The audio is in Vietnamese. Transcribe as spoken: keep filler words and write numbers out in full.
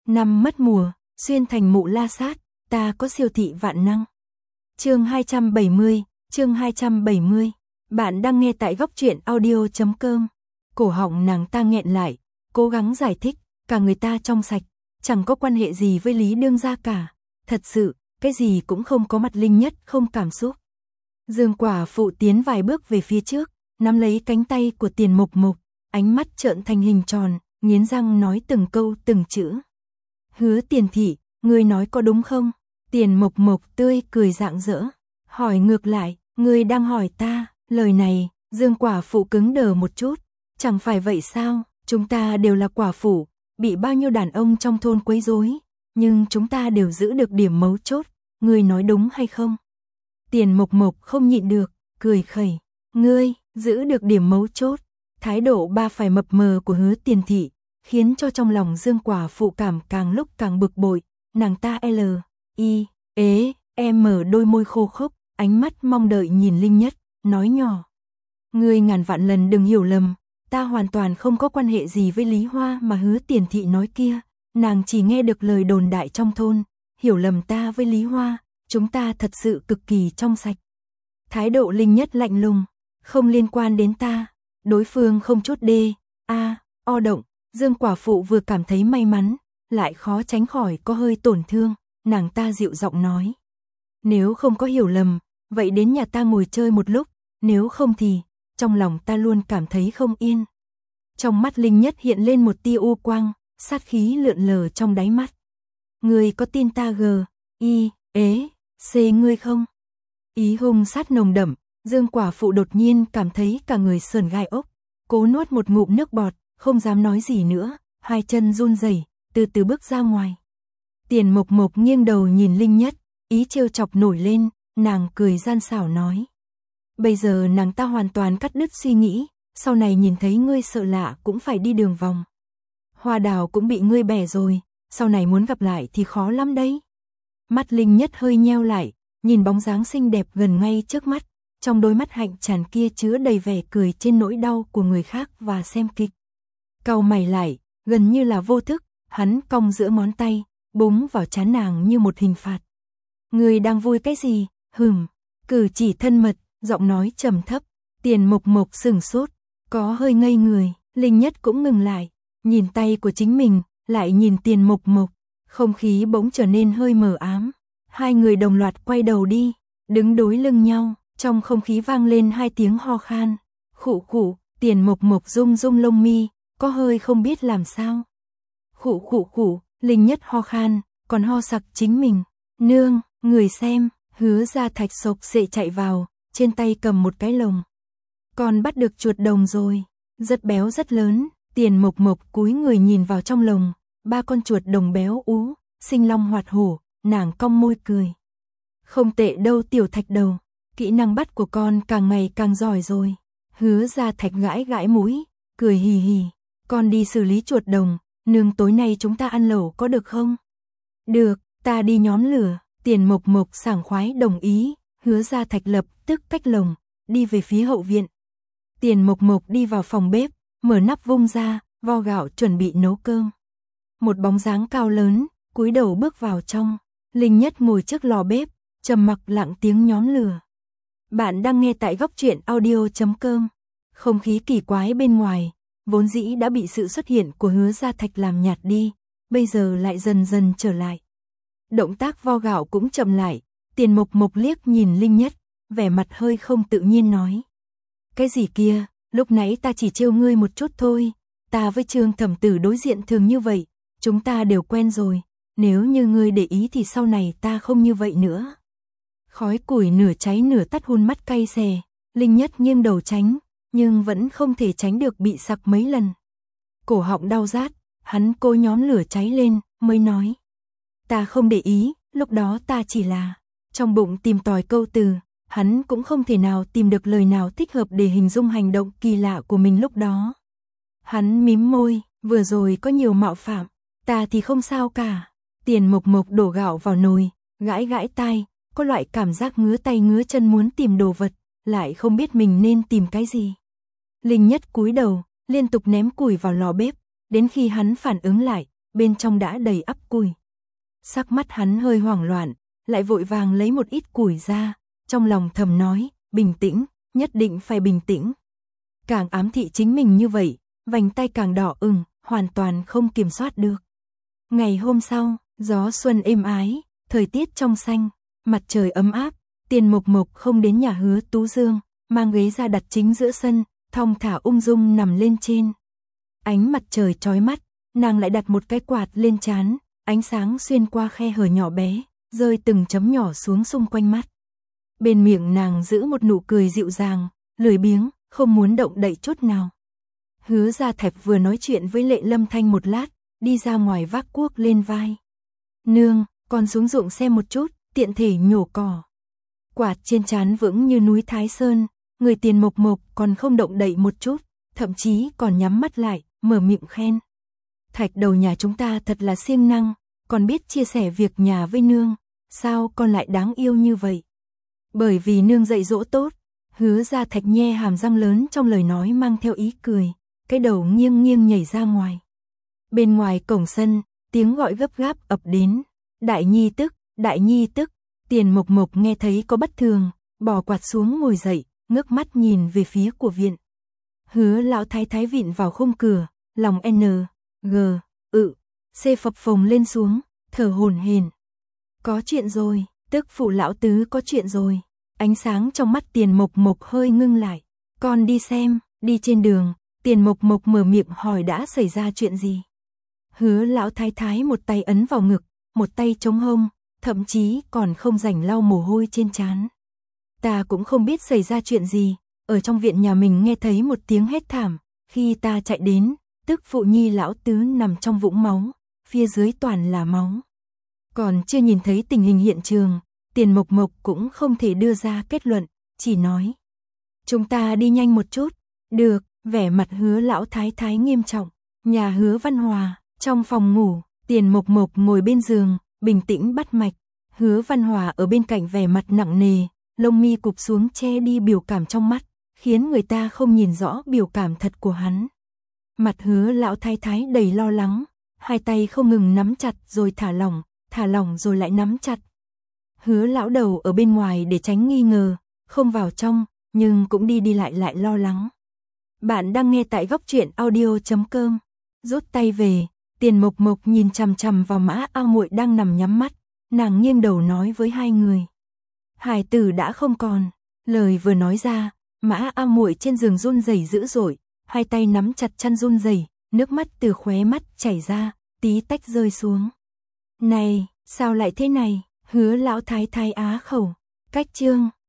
Năm mất mùa, xuyên thành mụ la sát, ta có siêu thị vạn năng. Chương hai trăm bảy mươi, chương hai trăm bảy mươi. Bạn đang nghe tại góc truyện audio chấm com. Cổ họng nàng ta nghẹn lại, cố gắng giải thích, cả người ta trong sạch, chẳng có quan hệ gì với Lý Đương gia cả. Thật sự, cái gì cũng không có, mặt Linh Nhất không cảm xúc. Dương Quả Phụ tiến vài bước về phía trước, nắm lấy cánh tay của Tiền Mộc Mộc, ánh mắt trợn thành hình tròn, nghiến răng nói từng câu từng chữ. Hứa Tiền thị, ngươi nói có đúng không? Tiền Mộc Mộc tươi cười rạng rỡ, hỏi ngược lại, ngươi đang hỏi ta? Lời này, Dương Quả Phụ cứng đờ một chút, chẳng phải vậy sao, chúng ta đều là quả phụ, bị bao nhiêu đàn ông trong thôn quấy rối, nhưng chúng ta đều giữ được điểm mấu chốt, ngươi nói đúng hay không? Tiền Mộc Mộc không nhịn được, cười khẩy, ngươi, giữ được điểm mấu chốt, thái độ ba phải mập mờ của Hứa Tiền thị, khiến cho trong lòng Dương Quả Phụ cảm càng lúc càng bực bội, nàng ta L, I, ế, em mở đôi môi khô khốc, ánh mắt mong đợi nhìn Linh Nhất, nói nhỏ. Ngươi ngàn vạn lần đừng hiểu lầm, ta hoàn toàn không có quan hệ gì với Lý Hoa mà Hứa Tiền thị nói kia, nàng chỉ nghe được lời đồn đại trong thôn, hiểu lầm ta với Lý Hoa, chúng ta thật sự cực kỳ trong sạch. Thái độ Linh Nhất lạnh lùng, không liên quan đến ta, đối phương không chút đê, a, o động, Dương Quả Phụ vừa cảm thấy may mắn, lại khó tránh khỏi có hơi tổn thương, nàng ta dịu giọng nói. Nếu không có hiểu lầm, vậy đến nhà ta ngồi chơi một lúc, nếu không thì, trong lòng ta luôn cảm thấy không yên. Trong mắt Linh Nhất hiện lên một tia u quang, sát khí lượn lờ trong đáy mắt. Ngươi có tin ta g, i, ế, c ngươi không? Ý hung sát nồng đậm, Dương Quả Phụ đột nhiên cảm thấy cả người sờn gai ốc, cố nuốt một ngụm nước bọt, không dám nói gì nữa, hai chân run rẩy, từ từ bước ra ngoài. Tiền Mộc Mộc nghiêng đầu nhìn Linh Nhất, ý trêu chọc nổi lên, nàng cười gian xảo nói. Bây giờ nàng ta hoàn toàn cắt đứt suy nghĩ, sau này nhìn thấy ngươi sợ lạ cũng phải đi đường vòng. Hoa đào cũng bị ngươi bẻ rồi, sau này muốn gặp lại thì khó lắm đấy. Mắt Linh Nhất hơi nheo lại, nhìn bóng dáng xinh đẹp gần ngay trước mắt, trong đôi mắt hạnh tràn kia chứa đầy vẻ cười trên nỗi đau của người khác và xem kịch. Cau mày lại, gần như là vô thức, hắn cong giữa ngón tay, búng vào trán nàng như một hình phạt. Ngươi đang vui cái gì? Hừm, cử chỉ thân mật, giọng nói trầm thấp. Tiền Mộc Mộc sửng sốt, có hơi ngây người, Linh Nhất cũng ngừng lại, nhìn tay của chính mình, lại nhìn Tiền Mộc Mộc, không khí bỗng trở nên hơi mờ ám. Hai người đồng loạt quay đầu đi, đứng đối lưng nhau, trong không khí vang lên hai tiếng ho khan. Khụ khụ, Tiền Mộc Mộc rung rung lông mi, có hơi không biết làm sao. Khụ khụ khụ, Linh Nhất ho khan, còn ho sặc chính mình. Nương, người xem, Hứa Gia Thạch sộc sệ chạy vào, trên tay cầm một cái lồng. Con bắt được chuột đồng rồi, rất béo rất lớn. Tiền Mộc Mộc cúi người nhìn vào trong lồng, ba con chuột đồng béo ú, sinh long hoạt hổ, nàng cong môi cười. Không tệ đâu tiểu Thạch đầu, kỹ năng bắt của con càng ngày càng giỏi rồi. Hứa Gia Thạch gãi gãi mũi, cười hì hì. Con đi xử lý chuột đồng, nương tối nay chúng ta ăn lẩu có được không? Được, ta đi nhóm lửa. Tiền Mộc Mộc sảng khoái đồng ý, Hứa Gia Thạch lập tức cách lồng, đi về phía hậu viện. Tiền Mộc Mộc đi vào phòng bếp, mở nắp vung ra, vo gạo chuẩn bị nấu cơm. Một bóng dáng cao lớn, cúi đầu bước vào trong. Linh Nhất ngồi trước lò bếp, trầm mặc lặng tiếng nhóm lửa. Bạn đang nghe tại góc truyện audio chấm com. Không khí kỳ quái bên ngoài, vốn dĩ đã bị sự xuất hiện của Hứa Gia Thạch làm nhạt đi, bây giờ lại dần dần trở lại. Động tác vo gạo cũng chậm lại, Tiền Mộc Mộc liếc nhìn Linh Nhất, vẻ mặt hơi không tự nhiên nói. Cái gì kia, lúc nãy ta chỉ trêu ngươi một chút thôi, ta với Trương Thẩm Tử đối diện thường như vậy, chúng ta đều quen rồi, nếu như ngươi để ý thì sau này ta không như vậy nữa. Khói củi nửa cháy nửa tắt hun mắt cay xè, Linh Nhất nghiêng đầu tránh, nhưng vẫn không thể tránh được bị sặc mấy lần. Cổ họng đau rát, hắn cố nhóm lửa cháy lên, mới nói. Ta không để ý, lúc đó ta chỉ là trong bụng tìm tòi câu từ, hắn cũng không thể nào tìm được lời nào thích hợp để hình dung hành động kỳ lạ của mình lúc đó. Hắn mím môi, vừa rồi có nhiều mạo phạm, ta thì không sao cả. Tiền Mộc Mộc đổ gạo vào nồi, gãi gãi tai, có loại cảm giác ngứa tay ngứa chân muốn tìm đồ vật, lại không biết mình nên tìm cái gì. Linh Nhất cúi đầu, liên tục ném củi vào lò bếp, đến khi hắn phản ứng lại, bên trong đã đầy ắp củi. Sắc mắt hắn hơi hoảng loạn, lại vội vàng lấy một ít củi ra, trong lòng thầm nói, bình tĩnh, nhất định phải bình tĩnh. Càng ám thị chính mình như vậy, vành tay càng đỏ ửng, hoàn toàn không kiểm soát được. Ngày hôm sau, gió xuân êm ái, thời tiết trong xanh, mặt trời ấm áp, Tiền Mộc Mộc không đến nhà Hứa Tú Dương, mang ghế ra đặt chính giữa sân, thong thả ung dung nằm lên trên. Ánh mặt trời chói mắt, nàng lại đặt một cái quạt lên trán, ánh sáng xuyên qua khe hở nhỏ bé, rơi từng chấm nhỏ xuống xung quanh mắt. Bên miệng nàng giữ một nụ cười dịu dàng, lười biếng, không muốn động đậy chút nào. Hứa Gia Thạch vừa nói chuyện với Lệ Lâm Thanh một lát, đi ra ngoài vác cuốc lên vai. Nương, con xuống ruộng xem một chút, tiện thể nhổ cỏ. Quạt trên trán vững như núi Thái Sơn, người Tiền Mộc Mộc còn không động đậy một chút, thậm chí còn nhắm mắt lại, mở miệng khen. Thạch đầu nhà chúng ta thật là siêng năng, còn biết chia sẻ việc nhà với nương, sao con lại đáng yêu như vậy? Bởi vì nương dạy dỗ tốt, Hứa Gia Thạch nhe hàm răng lớn trong lời nói mang theo ý cười, cái đầu nghiêng nghiêng nhảy ra ngoài. Bên ngoài cổng sân, tiếng gọi gấp gáp ập đến. Đại nhi tức, đại nhi tức, Tiền Mộc Mộc nghe thấy có bất thường, bỏ quạt xuống ngồi dậy, ngước mắt nhìn về phía của viện. Hứa lão thái thái vịn vào khung cửa, lòng N, G, ự, C phập phồng lên xuống, thở hổn hển. Có chuyện rồi, tức phụ lão tứ có chuyện rồi. Ánh sáng trong mắt Tiền Mộc Mộc hơi ngưng lại. Con đi xem, đi trên đường, Tiền Mộc Mộc mở miệng hỏi đã xảy ra chuyện gì. Hứa lão thái thái một tay ấn vào ngực, một tay chống hông, thậm chí còn không rảnh lau mồ hôi trên trán. Ta cũng không biết xảy ra chuyện gì, ở trong viện nhà mình nghe thấy một tiếng hét thảm, khi ta chạy đến, tức phụ nhi lão tứ nằm trong vũng máu, phía dưới toàn là máu. Còn chưa nhìn thấy tình hình hiện trường, Tiền Mộc Mộc cũng không thể đưa ra kết luận, chỉ nói. Chúng ta đi nhanh một chút, được, vẻ mặt Hứa lão thái thái nghiêm trọng. Nhà Hứa Văn Hòa, trong phòng ngủ, Tiền Mộc Mộc ngồi bên giường, bình tĩnh bắt mạch. Hứa Văn Hòa ở bên cạnh vẻ mặt nặng nề, lông mi cụp xuống che đi biểu cảm trong mắt, khiến người ta không nhìn rõ biểu cảm thật của hắn. Mặt Hứa lão thái thái đầy lo lắng, hai tay không ngừng nắm chặt rồi thả lỏng, thả lỏng rồi lại nắm chặt. Hứa lão đầu ở bên ngoài để tránh nghi ngờ, không vào trong, nhưng cũng đi đi lại lại lo lắng. Bạn đang nghe tại góc truyện audio chấm com. Rút tay về, Tiền Mộc Mộc nhìn chằm chằm vào Mã A Muội đang nằm nhắm mắt, nàng nghiêng đầu nói với hai người. Hải tử đã không còn. Lời vừa nói ra, Mã A Muội trên giường run rẩy dữ dội, hai tay nắm chặt chăn run rẩy, nước mắt từ khóe mắt chảy ra, tí tách rơi xuống. Này, sao lại thế này? Hứa lão thái thái á khẩu. Cách chương